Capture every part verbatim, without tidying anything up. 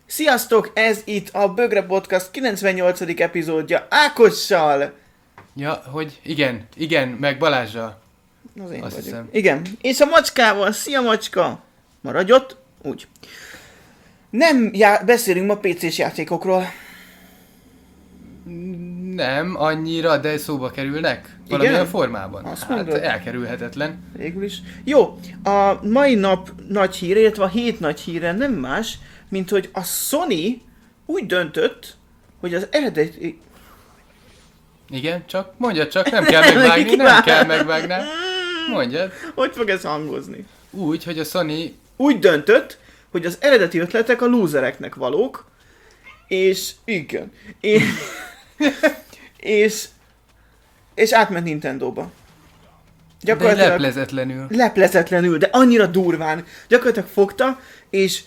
Sziasztok, ez itt a Bögre Podcast kilencvennyolcadik epizódja Ákossal! Ja, hogy igen, igen, meg Balázsral. Az én Azt vagyok. hiszem. Igen, és a macskával. Szia macska! Maradj ott, úgy. Nem já- beszélünk ma pé cés játékokról. Nem annyira, de szóba kerülnek. Valamilyen Igen? formában. Azt hát mondod? elkerülhetetlen. Végül is. Jó, a mai nap nagy híre, illetve a hét nagy híre nem más, mint hogy a Sony úgy döntött, hogy az eredeti... Igen, csak mondjad csak, nem kell megvágni, nem kell megvágni. Mondjad. Hogy fog ez hangozni? Úgy, hogy a Sony... Úgy döntött, hogy az eredeti ötletek a lúzereknek valók, és igen, és, és, és átment Nintendóba. De leplezetlenül. Leplezetlenül, de annyira durván. Gyakorlatilag fogta, és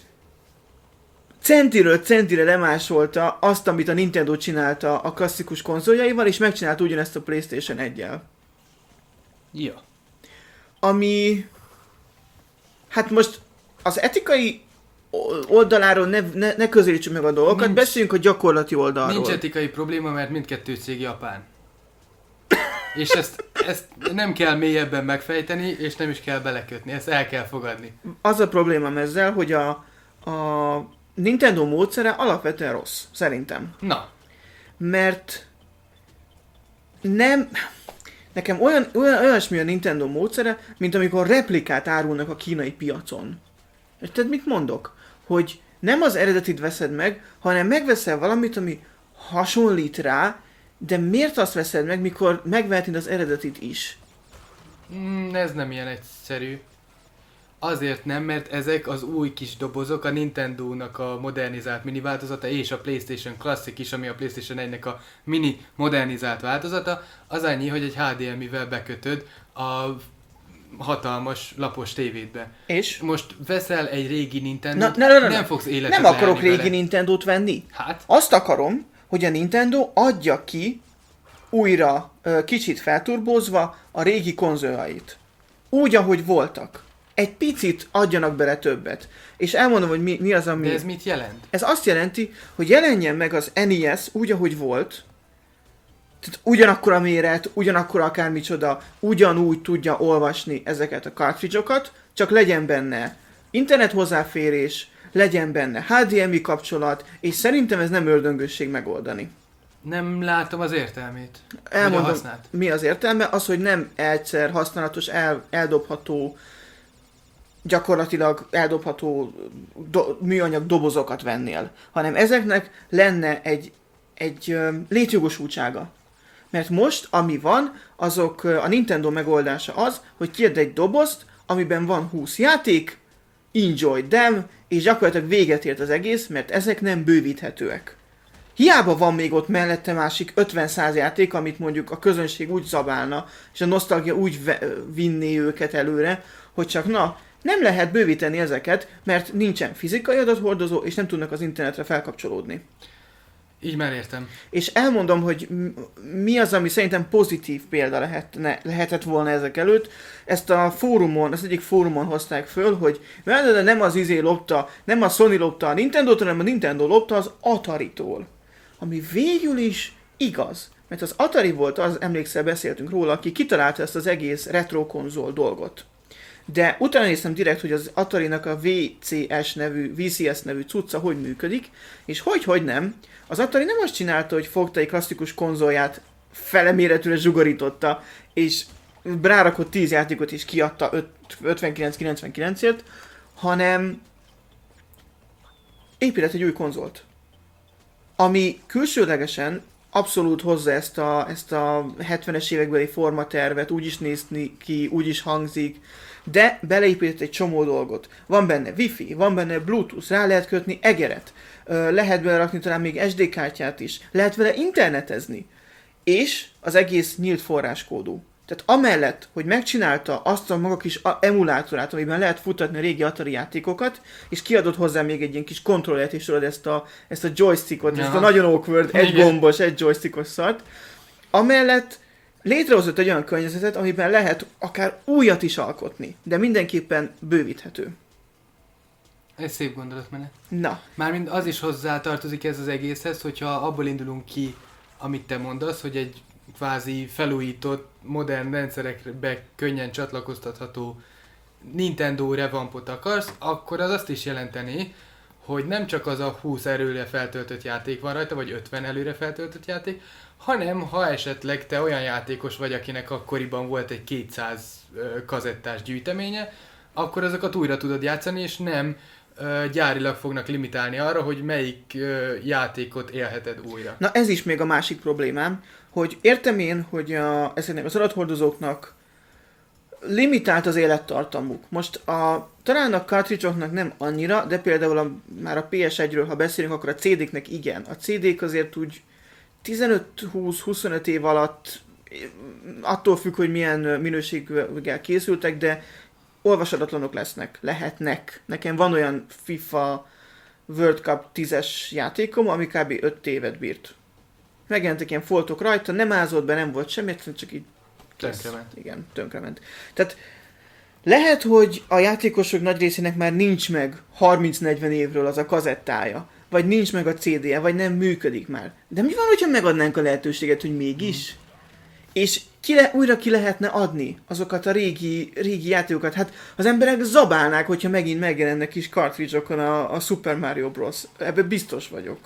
centiről centire lemásolta azt, amit a Nintendo csinálta a klasszikus konzoljaival, és megcsinálta ugyanezt a PlayStation egyel. Ja. Ami... Hát most az etikai oldaláról ne, ne, ne közelítsük meg a dolgokat, Nincs, beszéljünk a gyakorlati oldalról. Nincs etikai probléma, mert mindkettő cég japán. És ezt, ezt nem kell mélyebben megfejteni, és nem is kell belekötni, ezt el kell fogadni. Az a problémám ezzel, hogy a, a Nintendo módszere alapvetően rossz, szerintem. Na. Mert nem... Nekem olyan, olyan olyasmi a Nintendo módszere, mint amikor replikát árulnak a kínai piacon. És tehát mit mondok? Hogy nem az eredetit veszed meg, hanem megveszel valamit, ami hasonlít rá, de miért azt veszed meg, mikor megveheted az eredetit is? Mm, ez nem ilyen egyszerű. Azért nem, mert ezek az új kis dobozok, a Nintendo-nak a modernizált mini változata, és a PlayStation Classic is, ami a PlayStation egynek a mini modernizált változata, az annyi, hogy egy há dé em i-vel bekötöd a hatalmas lapos tévédbe. És? Most veszel egy régi Nintendo-t, Na, na, na, na, nem fogsz életet Nem akarok lehelni régi vele. Nintendo-t venni. Hát? Azt akarom, hogy a Nintendo adja ki újra, kicsit felturbózva a régi konzoljait. Úgy, ahogy voltak. Egy picit adjanak bele többet. És elmondom, hogy mi, mi az, ami... De ez mit jelent? Ez azt jelenti, hogy jelenjen meg az en é es úgy, ahogy volt. Tehát ugyanakkor a méret, ugyanakkor akármicsoda, ugyanúgy tudja olvasni ezeket a cartridge-okat, csak legyen benne internet hozzáférés, legyen benne há dé em i kapcsolat, és szerintem ez nem ördöngösség megoldani. Nem látom az értelmét. Elmondom, mi az értelme? Az, hogy nem egyszer használatos, el, eldobható, gyakorlatilag eldobható do, műanyag dobozokat vennél, hanem ezeknek lenne egy, egy ö, létjogosultsága. Mert most, ami van, azok a Nintendo megoldása az, hogy kiad egy dobozt, amiben van húsz játék, enjoy them, és gyakorlatilag véget ért az egész, mert ezek nem bővíthetőek. Hiába van még ott mellette másik ötven-száz játék, amit mondjuk a közönség úgy zabálna, és a nosztalgia úgy ve- vinné őket előre, hogy csak na, nem lehet bővíteni ezeket, mert nincsen fizikai adathordozó, és nem tudnak az internetre felkapcsolódni. Így már értem. És elmondom, hogy mi az, ami szerintem pozitív példa lehetne, lehetett volna ezek előtt. Ezt a fórumon, az egyik fórumon hozták föl, hogy de nem az izé lopta, nem a Sony lopta a Nintendo-tól, hanem a Nintendo lopta az Atari-tól. Ami végül is igaz. Mert az Atari volt, az emlékszel, beszéltünk róla, aki kitalálta ezt az egész retro konzol dolgot. De utána néztem direkt, hogy az Atari-nak a vé cé es nevű, vé cé es nevű cucca hogy működik, és hogy-hogy nem, az Atari nem azt csinálta, hogy fogta egy klasszikus konzolját, feleméretűre zsugorította, és rárakott tíz játékot és kiadta ötvenkilenc kilencvenkilencért, hanem épített egy új konzolt, ami külsőlegesen abszolút hozza ezt a, ezt a hetvenes évekbeli formatervet, úgy is néz ki, úgy is hangzik, de beleépített egy csomó dolgot. Van benne Wi-Fi, van benne Bluetooth, rá lehet kötni egeret, lehet bele rakni talán még es dé kártyát is, lehet vele internetezni, és az egész nyílt forráskódú. Tehát amellett, hogy megcsinálta azt a maga kis emulátorát, amiben lehet futatni a régi Atari játékokat, és kiadott hozzá még egy ilyen kis kontrollert, és tudod ezt a, ezt a joystickot, ja. Ezt a nagyon awkward, egy igen. gombos, egy joystickos szart. Amellett létrehozott egy olyan környezetet, amiben lehet akár újat is alkotni, de mindenképpen bővíthető. Ez szép gondolatmenet. Na. Mármint az is hozzá tartozik ez az egészhez, hogyha abból indulunk ki, amit te mondasz, hogy egy kvázi felújított, modern rendszerekbe könnyen csatlakoztatható Nintendo revampot akarsz, akkor az azt is jelenteni, hogy nem csak az a húsz előre feltöltött játék van rajta, vagy ötven előre feltöltött játék, hanem ha esetleg te olyan játékos vagy, akinek akkoriban volt egy kétszáz kazettás gyűjteménye, akkor azokat újra tudod játszani, és nem uh, gyárilag fognak limitálni arra, hogy melyik uh, játékot élheted újra. Na ez is még a másik problémám, hogy értem én, hogy a, ezeknek az adathordozóknak limitált az élettartamuk. Most a, talán a cartridge-oknak nem annyira, de például a, már a pé es egyről, ha beszélünk, akkor a cé déknek igen. A cé dék azért úgy tizenöt-húsz-huszonöt év alatt, attól függ, hogy milyen minőséggel készültek, de olvasadatlanok lesznek, lehetnek. Nekem van olyan FIFA World Cup tízes játékom, ami kb. öt évet bírt. Megjelentek ilyen foltok rajta, nem ázott be, nem volt semmi, csak így tönkrement. Igen, tönkrement. Tehát lehet, hogy a játékosok nagy részének már nincs meg harminc-negyven évről az a kazettája, vagy nincs meg a cé dé-je, vagy nem működik már. De mi van, hogyha megadnánk a lehetőséget, hogy mégis? Hmm. És ki le, újra ki lehetne adni azokat a régi, régi játékokat? Hát az emberek zabálnák, hogyha megint megjelennek kis cartridge-okon a, a Super Mario Bros. Ebben biztos vagyok.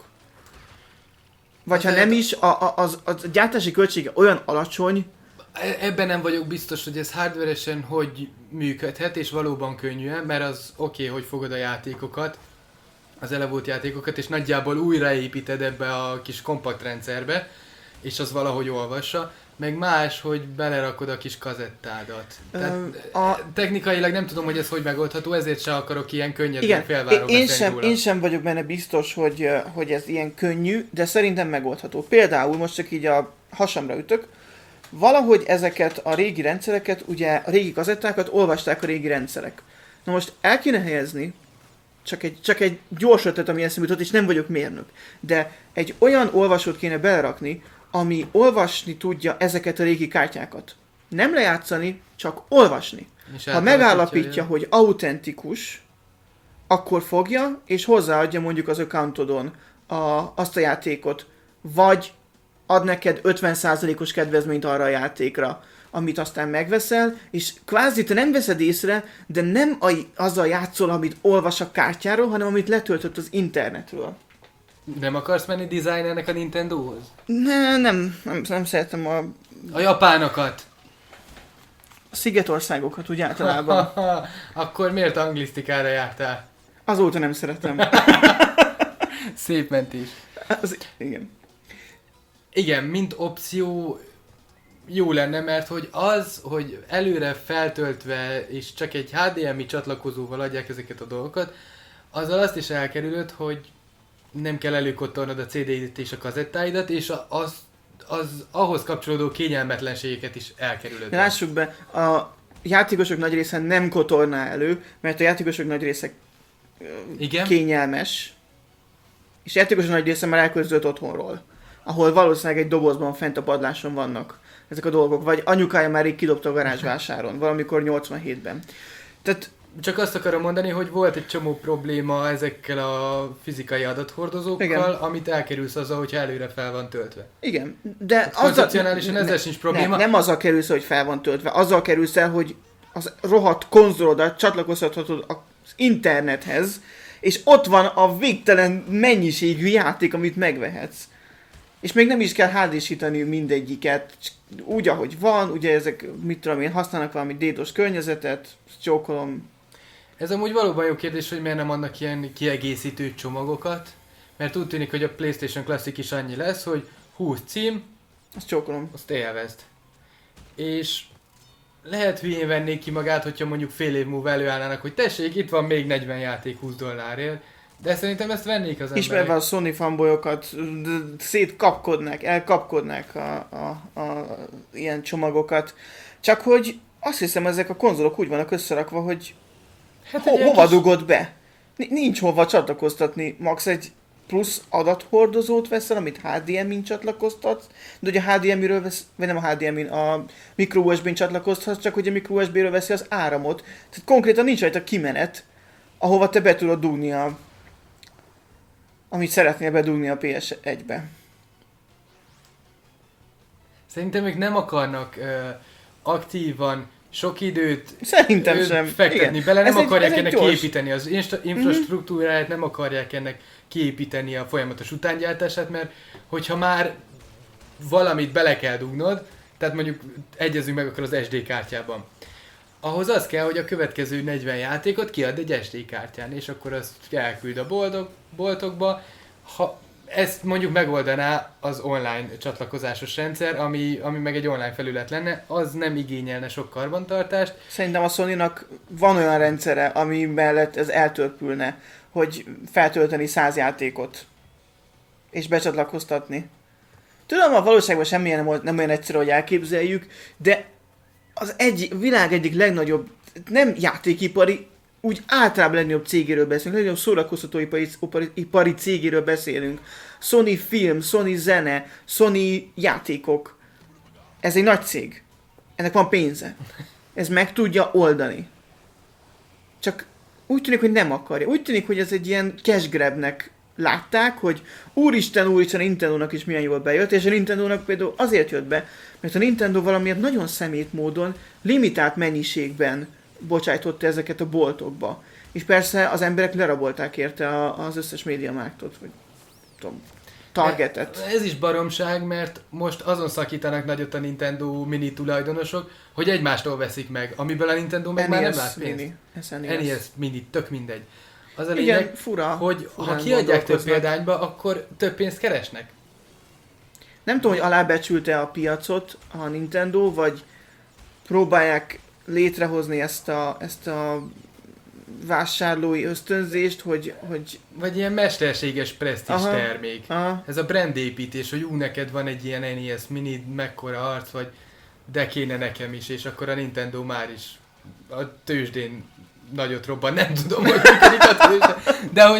Vagy hát ha nem is, a, a, az, az a gyártási költsége olyan alacsony. Ebben nem vagyok biztos, hogy ez hardveresen hogy működhet, és valóban könnyűen, mert az oké, okay, hogy fogod a játékokat, az elevult játékokat, és nagyjából újraépíted ebbe a kis kompakt rendszerbe, és az valahogy olvassa, meg más, hogy belerakod a kis kazettádat. Tehát Ö, a... technikailag nem tudom, hogy ez hogy megoldható, ezért se akarok ilyen könnyedén félvárogatni én sem, én sem vagyok benne biztos, hogy, hogy ez ilyen könnyű, de szerintem megoldható. Például most csak így a hasamra ütök, valahogy ezeket a régi rendszereket, ugye a régi kazettákat olvasták a régi rendszerek. Na most el kéne helyezni, csak egy, csak egy gyors ötlet, ami eszembe jutott, és nem vagyok mérnök, de egy olyan olvasót kéne belerakni, ami olvasni tudja ezeket a régi kártyákat. Nem lejátszani, csak olvasni. Ha megállapítja, hogy autentikus, akkor fogja, és hozzáadja mondjuk az accountodon a, azt a játékot, vagy ad neked ötven százalékos kedvezményt arra a játékra, amit aztán megveszel, és kvázi te nem veszed észre, de nem a, azzal játszol, amit olvas a kártyáról, hanem amit letöltött az internetről. Nem akarsz menni designernek a Nintendohoz? Ne, nem, nem, nem szeretem a... A japánokat! A szigetországokat úgy általában. Akkor miért anglisztikára jártál? Azóta nem szeretem. Szép mentés. Az, igen. Igen, mint opció jó lenne, mert hogy az, hogy előre feltöltve és csak egy há dé em i csatlakozóval adják ezeket a dolgokat, azzal azt is elkerülöd, hogy nem kell előkotolnod a cé dé-t és a kazettáidat, és az, az ahhoz kapcsolódó kényelmetlenségeket is elkerülöd. Lássuk be, a játékosok nagy része nem kotorná elő, mert a játékosok nagy része Igen? kényelmes, és a játékosok nagy része már elköltözött otthonról, ahol valószínűleg egy dobozban fent a padláson vannak ezek a dolgok, vagy anyukája már rég kidobta a garázsvásáron, valamikor nyolcvanhétben. Tehát csak azt akarom mondani, hogy volt egy csomó probléma ezekkel a fizikai adathordozókkal, igen, amit elkerülsz azzal, hogyha előre fel van töltve. Igen, de hát koncepcionálisan ezzel sincs probléma. Nem, nem azzal kerülsz, hogy fel van töltve, azzal kerülsz el, hogy az rohadt konzolodat csatlakoztathatod az internethez, és ott van a végtelen mennyiségű játék, amit megvehetsz. És még nem is kell há dé-sítani mindegyiket, úgy, ahogy van, ugye ezek, mit tudom én, használnak valami dédos környezetet, csókolom. Ez amúgy valóban jó kérdés, hogy miért nem adnak ilyen kiegészítő csomagokat, mert úgy tűnik, hogy a PlayStation Classic is annyi lesz, hogy húsz cím, azt csókolom. Azt élvezd. És lehet hülyén vennék ki magát, hogyha mondjuk fél év múlva előállnának, hogy tessék, itt van még negyven játék húsz dollárért, de szerintem ezt vennék az emberek. Ismerve a Sony fanboyokat, szétkapkodnák, elkapkodnák a, a, a ilyen csomagokat. Csak hogy azt hiszem, ezek a konzolok úgy vannak összerakva, hogy hát ho- hova kis... dugod be? Nincs hova csatlakoztatni. Max egy plusz adathordozót veszel, amit há dé em-in csatlakoztatsz, de ugye a há dé em-ről vesz, vagy nem a há dé em-in, a micro u es bé-n csatlakoztatsz, csak hogy a micro u es bé-ről veszi az áramot. Tehát konkrétan nincs rajta kimenet, ahova te be tudod dugni a, amit szeretnél bedugni a pé es egybe. Szerintem ők nem akarnak uh, aktívan sok időt Szerintem sem. fektetni Igen. bele, nem Ez akarják egy, ez ennek egy gyors. kiépíteni az insta- infrastruktúráját, nem akarják ennek kiépíteni a folyamatos utángyártását, mert hogyha már valamit bele kell dugnod, tehát mondjuk egyezünk meg akkor az es dé kártyában. Ahhoz az kell, hogy a következő negyven játékot kiad egy es dé kártyán, és akkor azt elküld a boldog, boltokba. Ha ezt mondjuk megoldaná az online csatlakozásos rendszer, ami, ami meg egy online felület lenne, az nem igényelne sok karbantartást. Szerintem a Sony-nak van olyan rendszere, ami mellett ez eltörpülne, hogy feltölteni száz játékot, és becsatlakoztatni. Tudom, a valóságban semmilyen nem, nem olyan egyszerű, hogy elképzeljük, de az egy, világ egyik legnagyobb, nem játékipari, úgy általában legnagyobb cégéről beszélünk, legnagyobb szórakoztatóipari ipari cégéről beszélünk. Sony film, Sony zene, Sony játékok. Ez egy nagy cég. Ennek van pénze. Ez meg tudja oldani. Csak úgy tűnik, hogy nem akarja. Úgy tűnik, hogy ez egy ilyen cash grabnek látták, hogy úristen, úristen, a Nintendónak is milyen jól bejött, és a Nintendónak például azért jött be, mert a Nintendo valamiért nagyon szemét módon, limitált mennyiségben bocsájtotta ezeket a boltokba. És persze az emberek lerabolták érte az összes médiamárktot, vagy tudom, Targetet. Ez is baromság, mert most azon szakítanak nagyot a Nintendo mini tulajdonosok, hogy egymástól veszik meg, amiből a Nintendo meg már nem lát pénzt. en é es mini, tök mindegy. Az a lényeg, igen, fura, hogy ha kiadják több példányba, akkor több pénzt keresnek. Nem tudom, hogy alábecsülte a piacot a Nintendo, vagy próbálják létrehozni ezt a, ezt a vásárlói ösztönzést, hogy, hogy... Vagy ilyen mesterséges presztízs aha, termék. Aha. Ez a brandépítés, hogy ú, neked van egy ilyen en é es mini, mekkora arc, vagy de kéne nekem is, és akkor a Nintendo már is a tőzsdén nagyot robban, nem tudom, hogy működik a tőzsde, de hogy...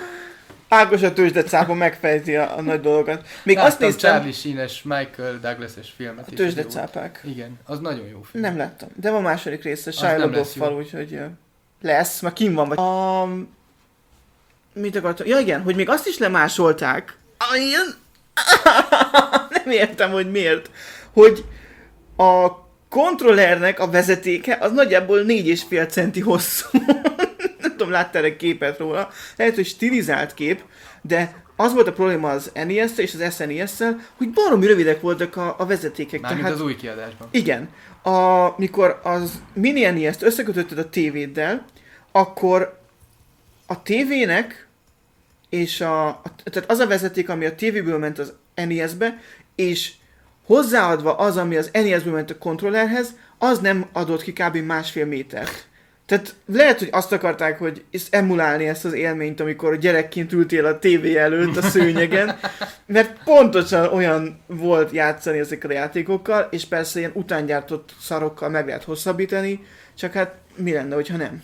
Ágos a tőzsdecápa megfejti a, a nagy dolgokat. Még láttam azt néztem... Charlie Sheen-es, Michael Douglas-es filmet. A tőzsdecápák. Igen, az nagyon jó film. Nem láttam, de van második része, Shia LaBeouf-val, úgyhogy uh, lesz, már kim van. Vagy... A... Mit akartam? Ja igen, hogy még azt is lemásolták. Ilyen... Nem értem, hogy miért. Hogy a kontrollernek a vezetéke az nagyjából négy és fél centi hosszú. Nem tudom, láttál egy képet róla. Lehet, hogy stilizált kép, de az volt a probléma az en é es-szel és az es en é es-szel, hogy baromi rövidek voltak a, a vezetékek. Mármint tehát, az új kiadásban. Igen. A, mikor az mini en é es-t összekötötted a tévéddel, akkor a tévének és a, a, tehát az a vezeték, ami a tévéből ment az en é es-be, és hozzáadva az, ami az en é es-ből ment a kontrollerhez, az nem adott ki kb. Másfél métert. Tehát lehet, hogy azt akarták, hogy emulálni ezt az élményt, amikor gyerekként ültél a tévé előtt a szőnyegen, mert pontosan olyan volt játszani ezekkel a játékokkal, és persze ilyen utángyártott szarokkal meg lehet hosszabbítani, csak hát mi lenne, hogyha nem?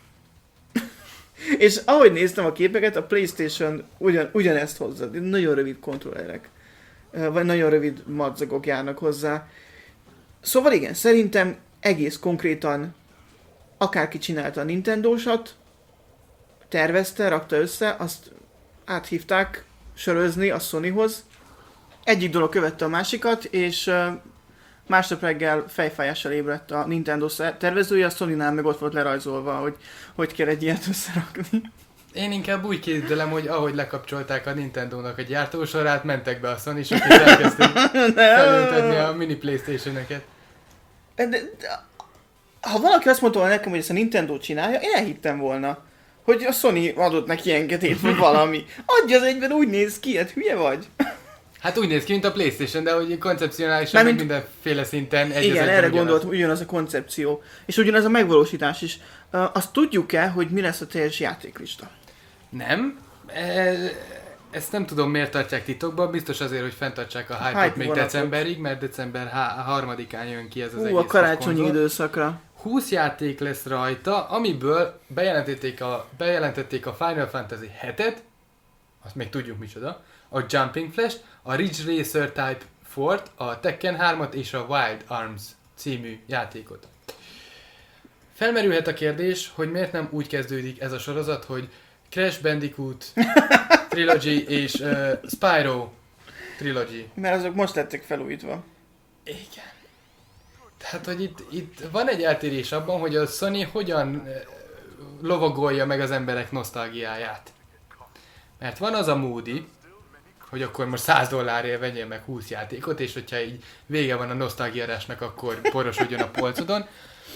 És ahogy néztem a képeket, a PlayStation ugyan, ugyanezt hozza, nagyon rövid kontrollerek, vagy nagyon rövid madzagok járnak hozzá. Szóval igen, szerintem egész konkrétan akárki csinálta a Nintendo-sat, tervezte, rakta össze, azt áthívták sörözni a Sonyhoz. Egyik dolog követte a másikat, és uh, másnap reggel fejfájással ébredt a Nintendo tervezője, a Sonynál meg ott volt lerajzolva, hogy hogy kell egy ilyet összerakni. Én inkább úgy képzelem, hogy ahogy lekapcsolták a Nintendo-nak a gyártósorát, mentek be a Sony-sok, és elkezdték felültetni a mini PlayStation-eket. De, de, ha valaki azt mondta nekem, hogy ezt a Nintendo csinálja, én elhittem volna, hogy a Sony adott neki engedélyt, vagy valami. Adja az egyben, úgy néz ki, hát hülye vagy? Hát úgy néz ki, mint a PlayStation, de hogy koncepcionálisan mint... mindenféle szinten egy igen, erre gondoltam, ugyanaz a koncepció. És ugyanaz a megvalósítás is. Uh, azt tudjuk-e, hogy mi lesz a teljes játéklista? Nem. E- ezt nem tudom, miért tartják titokban, biztos azért, hogy fenntartsák a hype-ot hype még decemberig, mert december harmadikán jön ki ez az Hú, egész a karácsonyi konzol. Időszakra. húsz játék lesz rajta, amiből bejelentették a, bejelentették a Final Fantasy hetet, azt még tudjuk micsoda, a Jumping Flash, a Ridge Racer Type négyet, a Tekken hármat és a Wild Arms című játékot. Felmerülhet a kérdés, hogy miért nem úgy kezdődik ez a sorozat, hogy Crash Bandicoot Trilogy és uh, Spyro Trilogy. Mert azok most lettek felújítva. Igen. Tehát, hogy itt, itt van egy eltérés abban, hogy a Sony hogyan uh, lovagolja meg az emberek nosztalgiáját. Mert van az a módi, hogy akkor most száz dollárért vegyél meg húsz játékot, és hogyha így vége van a nosztalgiárásnak, akkor porosodjon a polcodon.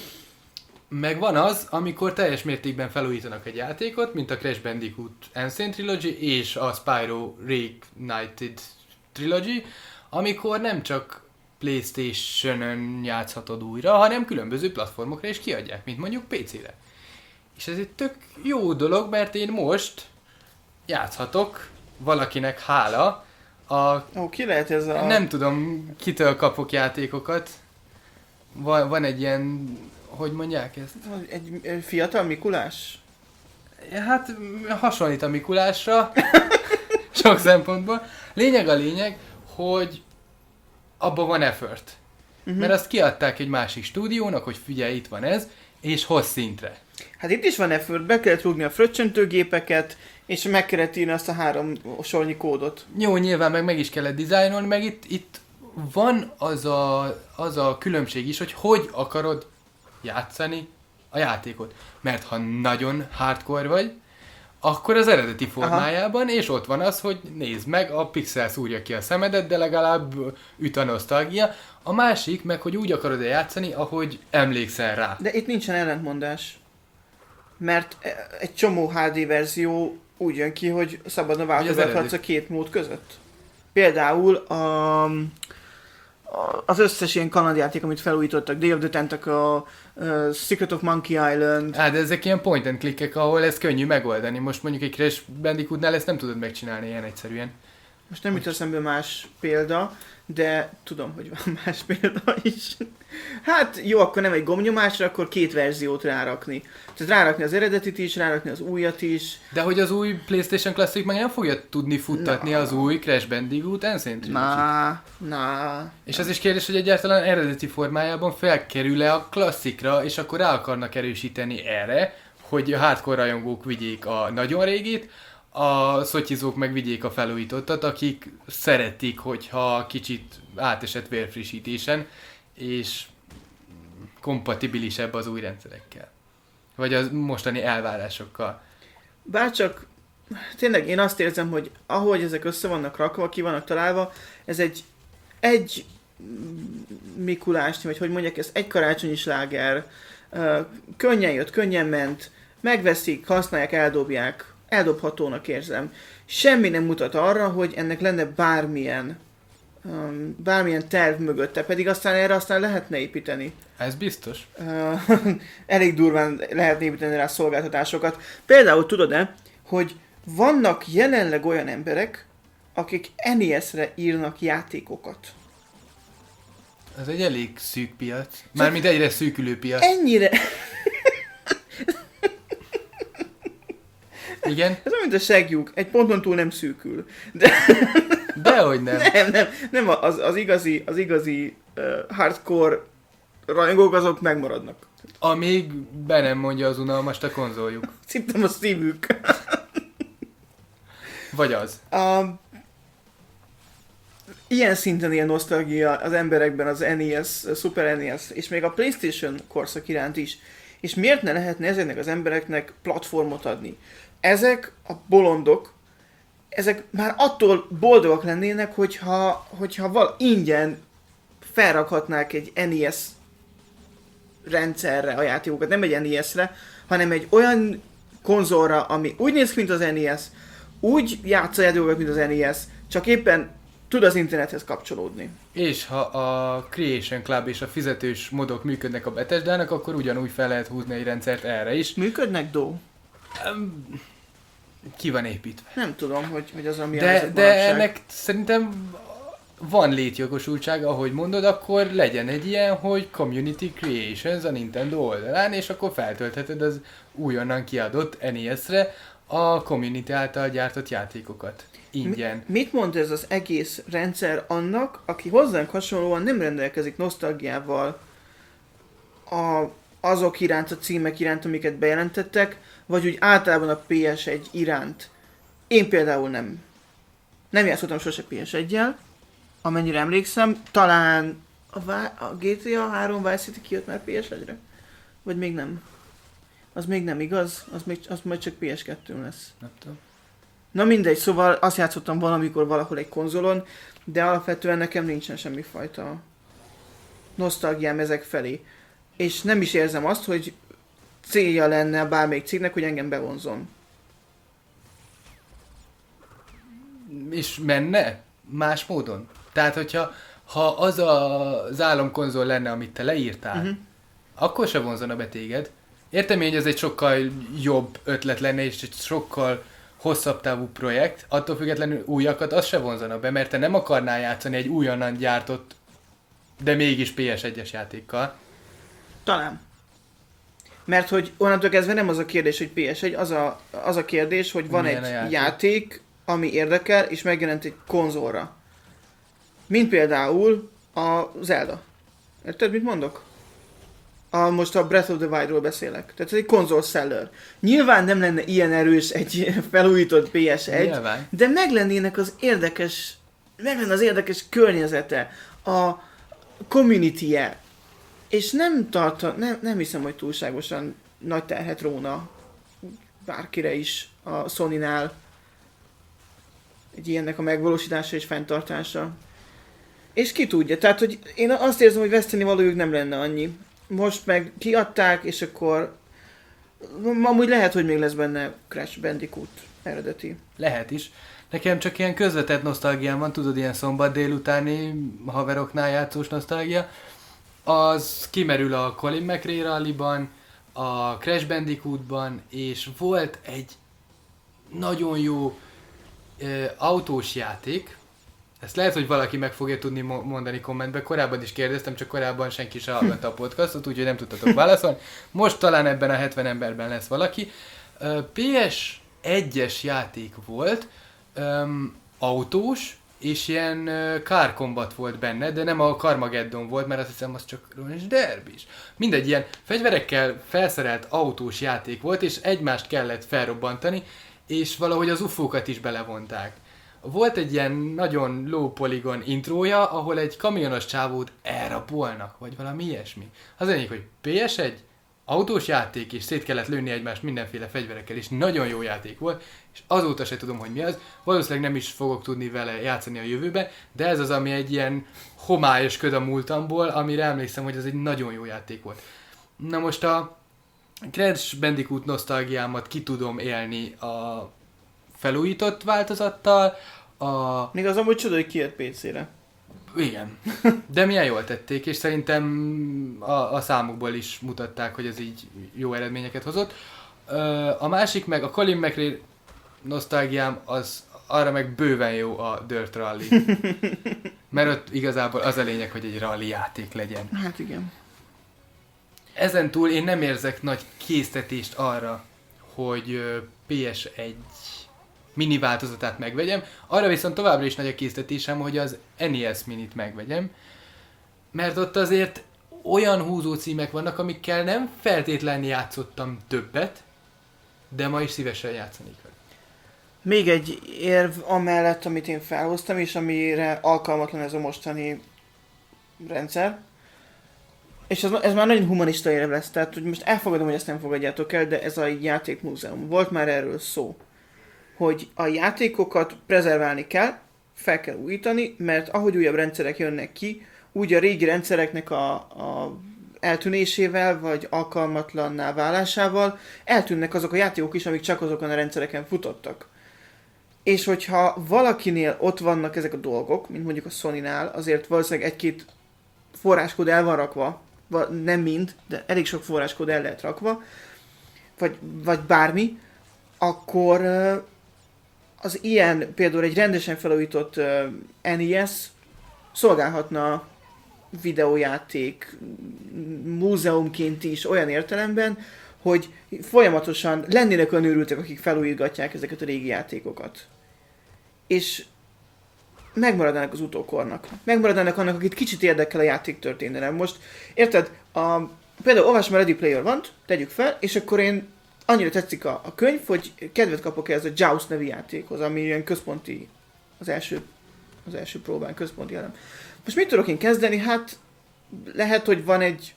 Meg van az, amikor teljes mértékben felújítanak egy játékot, mint a Crash Bandicoot Insane Trilogy és a Spyro Reignited Trilogy, amikor nem csak PlayStation-ön játszhatod újra, hanem különböző platformokra is kiadják, mint mondjuk pé cére. És ez egy tök jó dolog, mert én most játszhatok valakinek hála a... Ó, ki lehet ez a... Nem tudom, kitől kapok játékokat. Van, van egy ilyen... Hogy mondják ezt? Egy, egy fiatal Mikulás? Hát hasonlít a Mikulásra. Sok szempontból. Lényeg a lényeg, hogy abban van effort. Uh-huh. Mert azt kiadták egy másik stúdiónak, hogy figyelj, itt van ez, és hoz szintre. Hát itt is van effort, be kellett rúgni a fröccsöntőgépeket, és meg kellett írni azt a három sornyi kódot. Jó, nyilván meg meg is kellett dizájnolni, meg itt, itt van az a, az a különbség is, hogy hogy akarod játszani a játékot. Mert ha nagyon hardcore vagy, akkor az eredeti formájában, aha, és ott van az, hogy nézd meg, a pixel szúrja ki a szemedet, de legalább üt a nosztalgia. A másik meg, hogy úgy akarod játszani, ahogy emlékszel rá. De itt nincsen ellentmondás. Mert egy csomó há dé verzió úgy jön ki, hogy szabadon váltogathatsz a két mód között. Például a, a, az összes ilyen kalandjáték, amit felújítottak, Day of the Tentacle, uh, Secret of Monkey Island. Hát de ezek ilyen point and clickek, ahol ez könnyű megoldani. Most mondjuk egy Crash Bandicootnál ezt nem tudod megcsinálni ilyen egyszerűen. Most nem jut eszembe más példa, de tudom, hogy van más példa is. Hát jó, akkor nem egy gombnyomásra, akkor két verziót rárakni. Tehát rárakni az eredetit is, rárakni az újat is. De hogy az új PlayStation Classic meg nem fogja tudni futtatni na. Az új Crash Bandicoot Insane Trilogy. Na, na. És az is kérdés, hogy egyáltalán eredeti formájában felkerül-e a klasszikra, és akkor rá akarnak erősíteni erre, hogy a hardcore rajongók vigyék a nagyon régit, a szotyizók meg vigyék a felújítottat, akik szeretik, hogyha kicsit átesett vérfrissítésen, és kompatibilisebb az új rendszerekkel. Vagy az mostani elvárásokkal. Bárcsak tényleg én azt érzem, hogy ahogy ezek össze vannak rakva, ki vannak találva, ez egy egy Mikulásnyi, vagy hogy mondják, ez egy karácsonyi sláger, könnyen jött, könnyen ment, megveszik, használják, eldobják, eldobhatónak érzem. Semmi nem mutat arra, hogy ennek lenne bármilyen um, bármilyen terv mögötte, pedig aztán erre aztán lehetne építeni. Ez biztos. Uh, elég durván lehetne építeni rá szolgáltatásokat. Például tudod-e, hogy vannak jelenleg olyan emberek, akik en é es-re írnak játékokat. Ez egy elég szűk piac. Mármint egyre szűkülő piac. Ennyire... Igen? Ez olyan, mint a seglyúk. Egy ponton túl nem szűkül. De... Dehogy nem. Nem, nem. Nem az, az igazi, az igazi uh, hardcore rajongók azok megmaradnak. Amíg be nem mondja az unalmast a konzoljuk. Szintén a szívük. Vagy az. A... Ilyen szinten ilyen nosztalgia az emberekben az en é es, Super en é es, és még a PlayStation korszak iránt is. És miért ne lehetne ezeknek az embereknek platformot adni? Ezek a bolondok, ezek már attól boldogak lennének, hogyha, hogyha val ingyen felrakhatnák egy en é es rendszerre a játékokat, nem egy en é es-re, hanem egy olyan konzolra, ami úgy néz ki, mint az en é es, úgy játsza játékokat, mint az en é es, csak éppen tud az internethez kapcsolódni. És ha a Creation Club és a fizetős modok működnek a Bethesdának, akkor ugyanúgy fel lehet húzni egy rendszert erre is. Működnek, Dó? Ki van építve. Nem tudom, hogy, hogy az, ami De, de ennek szerintem van létjogosultság, ahogy mondod, akkor legyen egy ilyen, hogy Community Creations a Nintendo oldalán, és akkor feltöltheted az újonnan kiadott en é es-re a community által gyártott játékokat. Ingyen. Mi, mit mond ez az egész rendszer annak, aki hozzánk hasonlóan nem rendelkezik nosztalgiával a azok iránt, a címek iránt, amiket bejelentettek, vagy úgy általában a pé es egy iránt. Én például nem. Nem játszottam sose pé es egyel, amennyire emlékszem. Talán a, Vá- a gé té á három Vice City kijött már pé es egyre? Vagy még nem? Az még nem igaz, az, még, az majd csak pé es kettőn lesz. Nem tudom. Na mindegy, szóval azt játszottam valamikor valahol egy konzolon, de alapvetően nekem nincsen semmifajta nosztalgiám ezek felé. És nem is érzem azt, hogy célja lenne bármelyik cégnek, hogy engem bevonzon. És menne? Más módon? Tehát, hogyha ha az a, az álomkonzol lenne, amit te leírtál, uh-huh. akkor se vonzana be téged. Értem én, hogy ez egy sokkal jobb ötlet lenne, és egy sokkal hosszabb távú projekt, attól függetlenül újakat az se vonzana be, mert te nem akarnál játszani egy újonnan gyártott, de mégis pé es egyes játékkal. Talán. Mert hogy onnantól kezdve nem az a kérdés, hogy pé es egy, az a, az a kérdés, hogy van milyen egy játék? játék, ami érdekel, és megjelent egy konzolra. Mint például a Zelda. Érted, mit mondok? A, most a Breath of the Wild-ról beszélek. Tehát ez egy konzol seller. Nyilván nem lenne ilyen erős egy felújított pé es egy, Nyilván. De meg lennének az érdekes, meg lenne az érdekes környezete, a community-je. És nem tarta, nem, nem hiszem, hogy túlságosan nagy terhet róna bárkire is a Sony-nál egy ilyennek a megvalósítása és fenntartása. És ki tudja, tehát hogy én azt érzem, hogy veszteni valójuk nem lenne annyi. Most meg kiadták, és akkor amúgy lehet, hogy még lesz benne Crash Bandicoot eredeti. Lehet is. Nekem csak ilyen közvetett nosztalgiám van, tudod, ilyen szombat délutáni haveroknál játszós nosztalgia. Az kimerül a Colin McRae Rally-ban, a Crash Bandicootban, és volt egy nagyon jó e, autós játék. Ezt lehet, hogy valaki meg fogja tudni mondani kommentben. Korábban is kérdeztem, csak korábban senki sem hallgatta a podcastot, úgyhogy nem tudtatok válaszolni. Most talán ebben a hetven emberben lesz valaki. pé es egyes játék volt, um, autós, és ilyen uh, car combat volt benne, de nem a Carmageddon volt, mert azt hiszem, az csak Ron Derby is. Mindegy, ilyen fegyverekkel felszerelt autós játék volt, és egymást kellett felrobbantani, és valahogy az ufókat is belevonták. Volt egy ilyen nagyon low polygon intrója, ahol egy kamionos csávót elrabolnak, vagy valami ilyesmi. Az egyik, hogy pé es egy, autós játék, és szét kellett lőni egymást mindenféle fegyverekkel, és nagyon jó játék volt, és azóta se tudom, hogy mi az. Valószínűleg nem is fogok tudni vele játszani a jövőben, de ez az, ami egy ilyen homályos köd a múltamból, amire emlékszem, hogy ez egy nagyon jó játék volt. Na most a Crash Bandicoot nosztalgiámat ki tudom élni a felújított változattal, a... Még az amúgy csoda, hogy kijött pé cére. Igen. De milyen jól tették, és szerintem a, a számokból is mutatták, hogy ez így jó eredményeket hozott. A másik meg a Colin McRae nosztalgiám, az arra meg bőven jó a Dirt Rally. Mert ott igazából az a lényeg, hogy egy rally játék legyen. Hát igen. Ezen túl én nem érzek nagy késztetést arra, hogy pé es egy mini változatát megvegyem. Arra viszont továbbra is nagy a késztetésem, hogy az en é es minit megvegyem. Mert ott azért olyan húzó címek vannak, amikkel nem feltétlenül játszottam többet, de ma is szívesen játszanék vele. Még egy érv amellett, amit én felhoztam, és amire alkalmatlan ez a mostani rendszer. És ez, ez már nagyon humanista érv lesz, tehát hogy most elfogadom, hogy ezt nem fogadjátok el, de ez a játékmúzeum. Volt már erről szó, hogy a játékokat prezerválni kell, fel kell újítani, mert ahogy újabb rendszerek jönnek ki, úgy a régi rendszereknek a, a eltűnésével, vagy alkalmatlanná válásával eltűnnek azok a játékok is, amik csak azokon a rendszereken futottak. És hogyha valakinél ott vannak ezek a dolgok, mint mondjuk a Sony-nál, azért valószínűleg egy-két forráskód el van rakva, nem mind, de elég sok forráskód el lehet rakva, vagy, vagy bármi, akkor az ilyen, például egy rendesen felújított en é es szolgálhatna videójáték múzeumként is olyan értelemben, hogy folyamatosan lennének olyan őrültek, akik felújítgatják ezeket a régi játékokat. És megmaradnának az utókornak. Megmaradnának annak, akit kicsit érdekel a játéktörténelem. Most, érted, a például olvasom a Ready Player One-t, tegyük fel, és akkor én annyira tetszik a, a könyv, hogy kedvet kapok ez a Jaws nevű játékhoz, ami ilyen központi, az első, az első próbán központi elem. Most mit tudok én kezdeni? Hát lehet, hogy van egy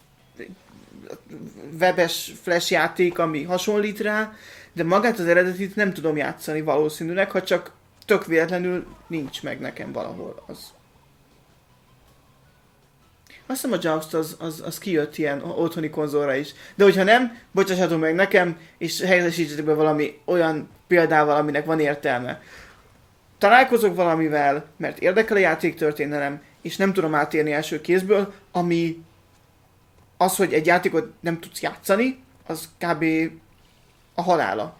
webes flash játék, ami hasonlít rá, de magát az eredetit nem tudom játszani valószínűleg, ha csak tök véletlenül nincs meg nekem valahol az. Azt hiszem a Joust az, az, az kijött ilyen otthoni konzolra is. De hogyha nem, bocsássatok meg nekem, és helyesítsetek be valami olyan példával, aminek van értelme. Találkozok valamivel, mert érdekel a játéktörténelem, és nem tudom átérni első kézből, ami az, hogy egy játékot nem tudsz játszani, az kb. A halála.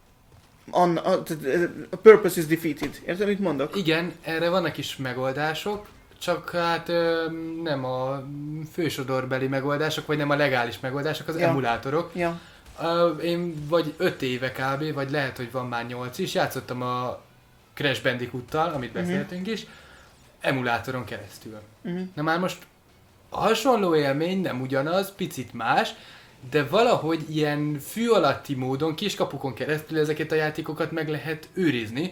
A, a, a purpose is defeated. Érted, mit mondok? Igen, erre vannak is megoldások, csak hát ö, nem a fősodorbeli megoldások, vagy nem a legális megoldások, az ja. emulátorok. Ja. Ö, én vagy öt éve kb, vagy lehet, hogy van már nyolc is, játszottam a Crash Bandicoot-tal, amit beszéltünk uh-huh. is, emulátoron keresztül. Uh-huh. Na már most hasonló élmény, nem ugyanaz, picit más, de valahogy ilyen fű alatti módon, kiskapukon keresztül ezeket a játékokat meg lehet őrizni.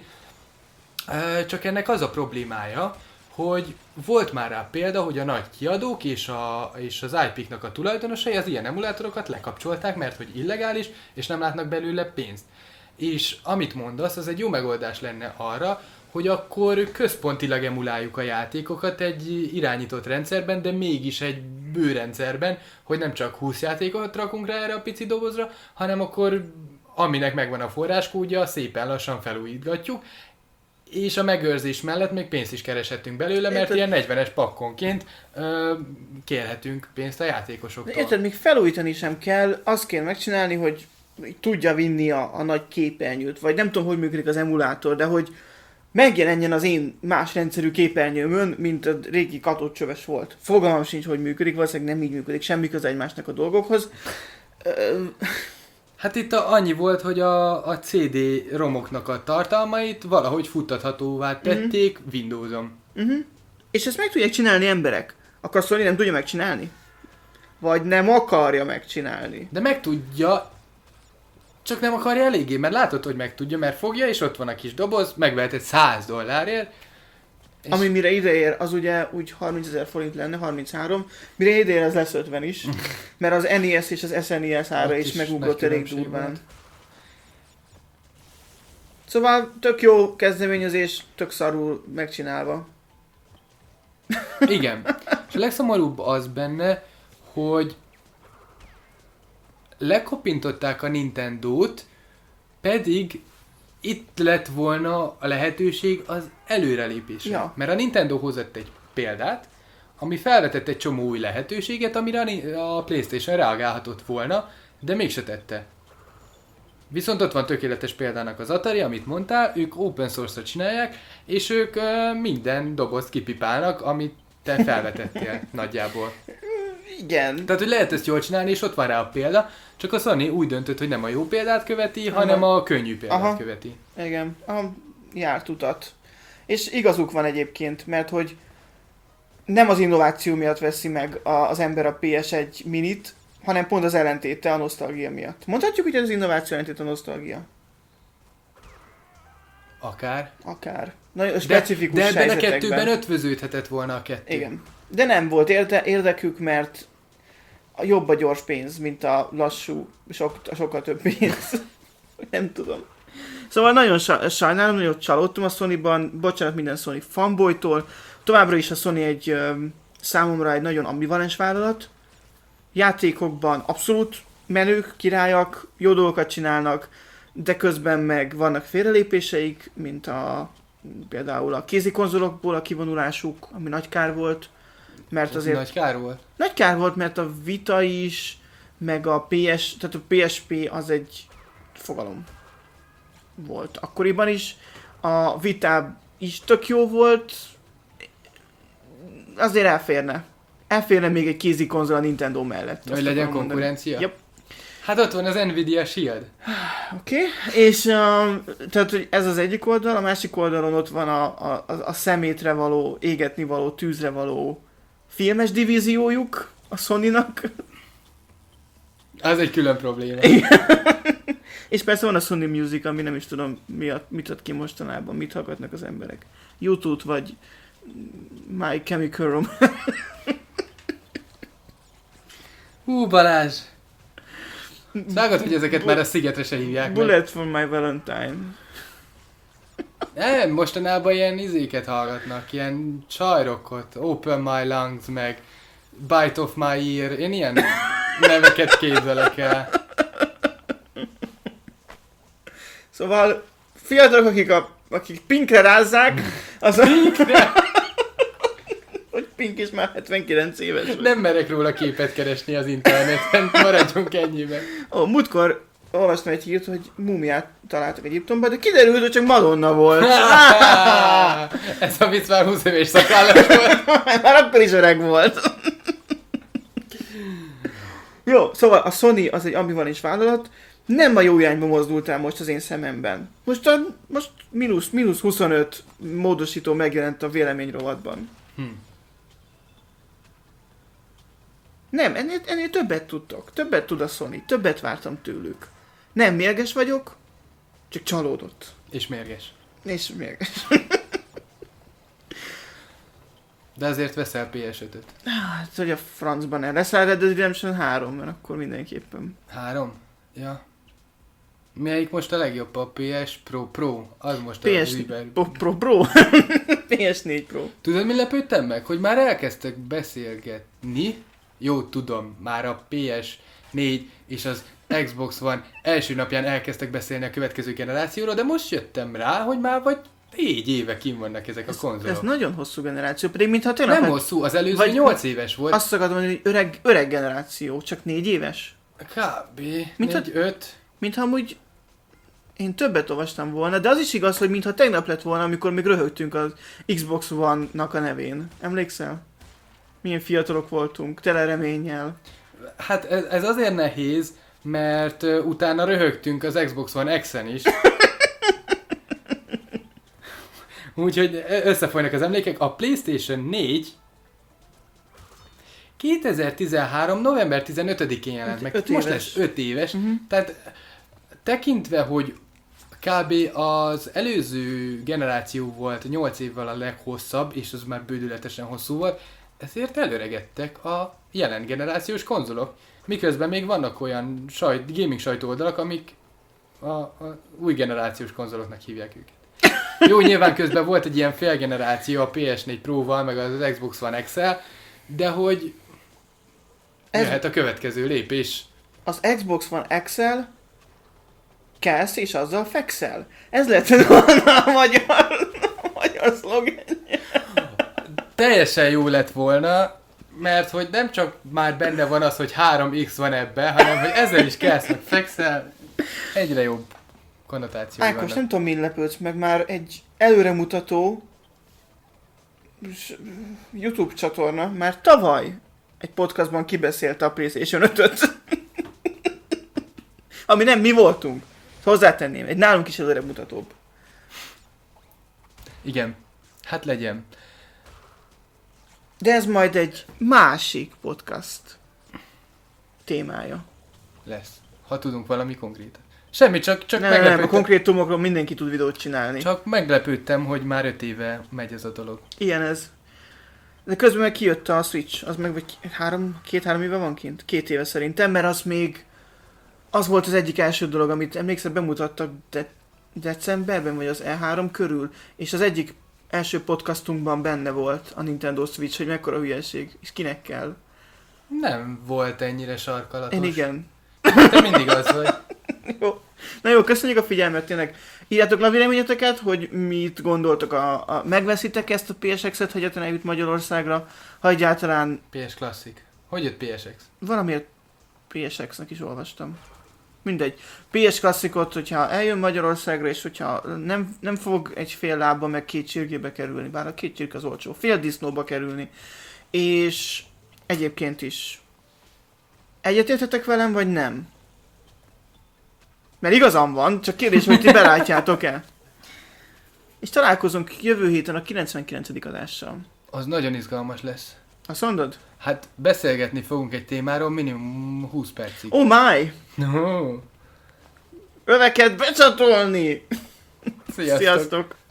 Csak ennek az a problémája, hogy volt már rá példa, hogy a nagy kiadók és, a, és az i pé-knak a tulajdonosai az ilyen emulátorokat lekapcsolták, mert hogy illegális, és nem látnak belőle pénzt. És amit mondasz, az egy jó megoldás lenne arra, hogy akkor központilag emuláljuk a játékokat egy irányított rendszerben, de mégis egy bőrendszerben, hogy nem csak húsz játékot rakunk rá erre a pici dobozra, hanem akkor aminek megvan a forráskódja, szépen lassan felújítgatjuk, és a megőrzés mellett még pénzt is kereshetünk belőle, mert érted? Ilyen negyvenes pakkonként ö, kérhetünk pénzt a játékosoktól. De érted, még felújítani sem kell, azt kell megcsinálni, hogy tudja vinni a, a nagy képernyőt, vagy nem tudom, hogy működik az emulátor, de hogy megjelenjen az én más rendszerű képernyőmön, mint a régi katócsöves volt. Fogalmam sincs, hogy működik, valószínűleg nem így működik, semmi köze egymásnak a dolgokhoz. Ö... Hát itt a, annyi volt, hogy a, a cé dé romoknak a tartalmait valahogy futtathatóvá tették uh-huh. Windowson. Uh-huh. És ezt meg tudják csinálni emberek. Akkor Sony nem tudja megcsinálni? Vagy nem akarja megcsinálni? De meg tudja, csak nem akarja eléggé, mert látod, hogy meg tudja, mert fogja, és ott van a kis doboz, megveheted száz dollárért. És... Ami mire ideér, az ugye úgy harmincezer forint lenne, harminchárom. Mire ideér, az lesz ötven is. Mert az en é es és az es en é es ára is, is megugrott elég durván. Szóval tök jó kezdeményezés, tök szarul megcsinálva. Igen. És a legszomorúbb az benne, hogy lekopintották a Nintendót, pedig itt lett volna a lehetőség az előrelépésre. Ja. Mert a Nintendo hozott egy példát, ami felvetett egy csomó új lehetőséget, amire a PlayStation reagálhatott volna, de mégse tette. Viszont ott van tökéletes példának az Atari, amit mondtál, ők open source-ra csinálják, és ők uh, minden dobozt kipipálnak, amit te felvetettél nagyjából. Igen. Tehát, hogy lehet ezt jól csinálni, és ott van rá a példa, csak a Sony úgy döntött, hogy nem a jó példát követi, aha. hanem a könnyű példát aha. követi. Igen, a járt utat. És igazuk van egyébként, mert hogy nem az innováció miatt veszi meg az ember a pé es egy minit, hanem pont az ellentéte a nosztalgia miatt. Mondhatjuk, hogy ez az innováció ellentét a nosztalgia? Akár. Akár. Nagyon specifikus de, de ebben a kettőben ötvöződhetett volna a kettő. Igen. De nem volt érde, érdekük, mert a jobb a gyors pénz, mint a lassú, sok, sokkal több pénz. Nem tudom. Szóval nagyon sajnálom, nagyon csalódtam a Sonyban, bocsánat minden Sony fanboytól. Továbbra is a Sony egy um, számomra egy nagyon ambivalens vállalat. Játékokban abszolút menők, királyak, jó dolgokat csinálnak, de közben meg vannak félrelépéseik, mint a például a kézikonzolokból a kivonulásuk, ami nagy kár volt. Mert azért... Nagy kár volt? Nagy kár volt, mert a Vita is, meg a pé es, tehát a pé es pé az egy fogalom volt. Akkoriban is a Vita is tök jó volt, azért elférne. Elférne még egy kézi konzol a Nintendo mellett. Hogy legyen konkurencia? Yep. Hát ott van az Nvidia Shield. Oké, okay. És uh, tehát hogy ez az egyik oldal, a másik oldalon ott van a, a, a szemétre való, égetni való, tűzre való filmes divíziójuk a Sony-nak. Az egy külön probléma. És persze van a Sony Music, ami nem is tudom miatt, mit ad ki mostanában, mit hallgatnak az emberek. YouTube vagy My Chemical Romance. Hú, Balázs! Szágod, hogy ezeket Bu- már a szigetre se hívják Bullet meg. for my Valentine. Nem, mostanában ilyen izéket hallgatnak, ilyen csajrokkot, Open My Lungs, meg Bite of My Ear, én ilyen neveket képzelek el. Szóval fiatalok, akik, a, akik pinkre rázzák, az Pinkre? hogy Pink is már hetvenkilenc éves. Nem merek róla képet keresni az interneten, maradjunk ennyiben. Ó, múltkor olvastam egy hírt, hogy múmiát találtak Egyiptomban, de kiderült, hogy csak Madonna volt. Ez a vicc már húsz éves szakállas volt. Már akkor is öreg volt. Jó, szóval a Sony az egy ambivalens vállalat, nem a jó irányba mozdult el most az én szememben. Most, a, most mínusz, mínusz huszonöt módosító megjelent a véleményrovatban. Hm. Nem, ennél, ennél többet tudtok. Többet tud a Sony. Többet vártam tőlük. Nem mérges vagyok, csak csalódott. És mérges. És mérges. De azért veszel pé es ötöt. Hát, hogy a francban el lesz a Red Dead Redemption három, mert akkor mindenképpen. Három? Ja. Melyik most a legjobb? A pé es Pro Pro? Az most pé es a Uber. Pro, Pro, Pro. pé es négy Pro. Tudod, mi lepődtem meg? Hogy már elkezdtek beszélgetni. Jó, tudom, már a pé es négy és az Xbox One első napján elkezdtek beszélni a következő generációról, de most jöttem rá, hogy már vagy négy éve kim vannak ezek ez, a konzolok. Ez nagyon hosszú generáció, pedig mintha tényleg... Nem hosszú, az előző vagy nyolc éves volt. Azt akartam mondani, hogy öreg, öreg generáció, csak négy éves. Kb. Mint négy, öt. Mintha amúgy én többet olvastam volna, de az is igaz, hogy mintha tegnap lett volna, amikor még röhögtünk az Xbox One-nak a nevén. Emlékszel? Milyen fiatalok voltunk, tele reménnyel. Hát ez, ez azért nehéz, mert uh, utána röhögtünk az Xbox One X-en is. Úgyhogy összefolynak az emlékek. A PlayStation négy kétezer-tizenhárom. november tizenötödikén jelent meg. öt Most éves. lesz öt éves. Uh-huh. Tehát tekintve, hogy kb. Az előző generáció volt nyolc évvel a leghosszabb, és az már bődületesen hosszú volt, ezért előregettek a jelen generációs konzolok. Miközben még vannak olyan sajt, gaming sajtóoldalak, amik a, a új generációs konzoloknak hívják őket. Jó, nyilván közben volt egy ilyen félgeneráció a pé es négy Pro-val, meg az Xbox One X-el, de hogy ez jöhet a következő lépés. Az Xbox One X-el kelsz és azzal fekszel. Ez lett volna a magyar, a magyar szlogenje. Teljesen jó lett volna, mert hogy nem csak már benne van az, hogy három X van ebben, hanem hogy ezzel is kelsz, meg fekszel, egyre jobb konnotációi Ákos, vannak. nem tudom, min lepődsz meg, már egy előremutató YouTube csatorna már tavaly egy podcastban kibeszélte a PlayStation ötöt. Ami nem mi voltunk. Hozzátenném, egy nálunk is előremutatóbb. Igen, hát legyen. De ez majd egy másik podcast témája. Lesz. Ha tudunk valami konkrétat. Semmi, csak, csak Nem, nem, a meglepődtem. konkrétumokról mindenki tud videót csinálni. Csak meglepődtem, hogy már öt éve megy ez a dolog. Ilyen ez. De közben meg kijött a Switch, az meg vagy három, két-három éve van kint? Két éve szerintem, mert az még az volt az egyik első dolog, amit emlékszel, bemutattak de- decemberben, vagy az E három körül, és az egyik első podcastunkban benne volt a Nintendo Switch, hogy mekkora hülyeség, és kinek kell. Nem volt ennyire sarkalatos. Én igen. Te mindig az vagy. Jó. Na jó, köszönjük a figyelmet, tényleg. Írjátok le a véleményeteket, hogy mit gondoltok, a, a megveszitek ezt a pé es X-et, hogy egyáltalán eljut Magyarországra, ha egyáltalán pé es Classic. Hogy jött pé es X? valamiért pé es X-nek is olvastam. Mindegy. pé es klasszikot, hogyha eljön Magyarországra, és hogyha nem, nem fog egy fél lábba, meg két csirkébe kerülni, bár a két csirke az olcsó, fél disznóba kerülni, és egyébként is egyetértetek velem, vagy nem? Mert igazam van, csak kérdés, hogy ti belátjátok-e. És találkozunk jövő héten a kilencvenkilencedik adással. Az nagyon izgalmas lesz. Azt mondod? Hát beszélgetni fogunk egy témáról minimum húsz percig. Oh my! No. Öveket becsatolni! Sziasztok! Sziasztok.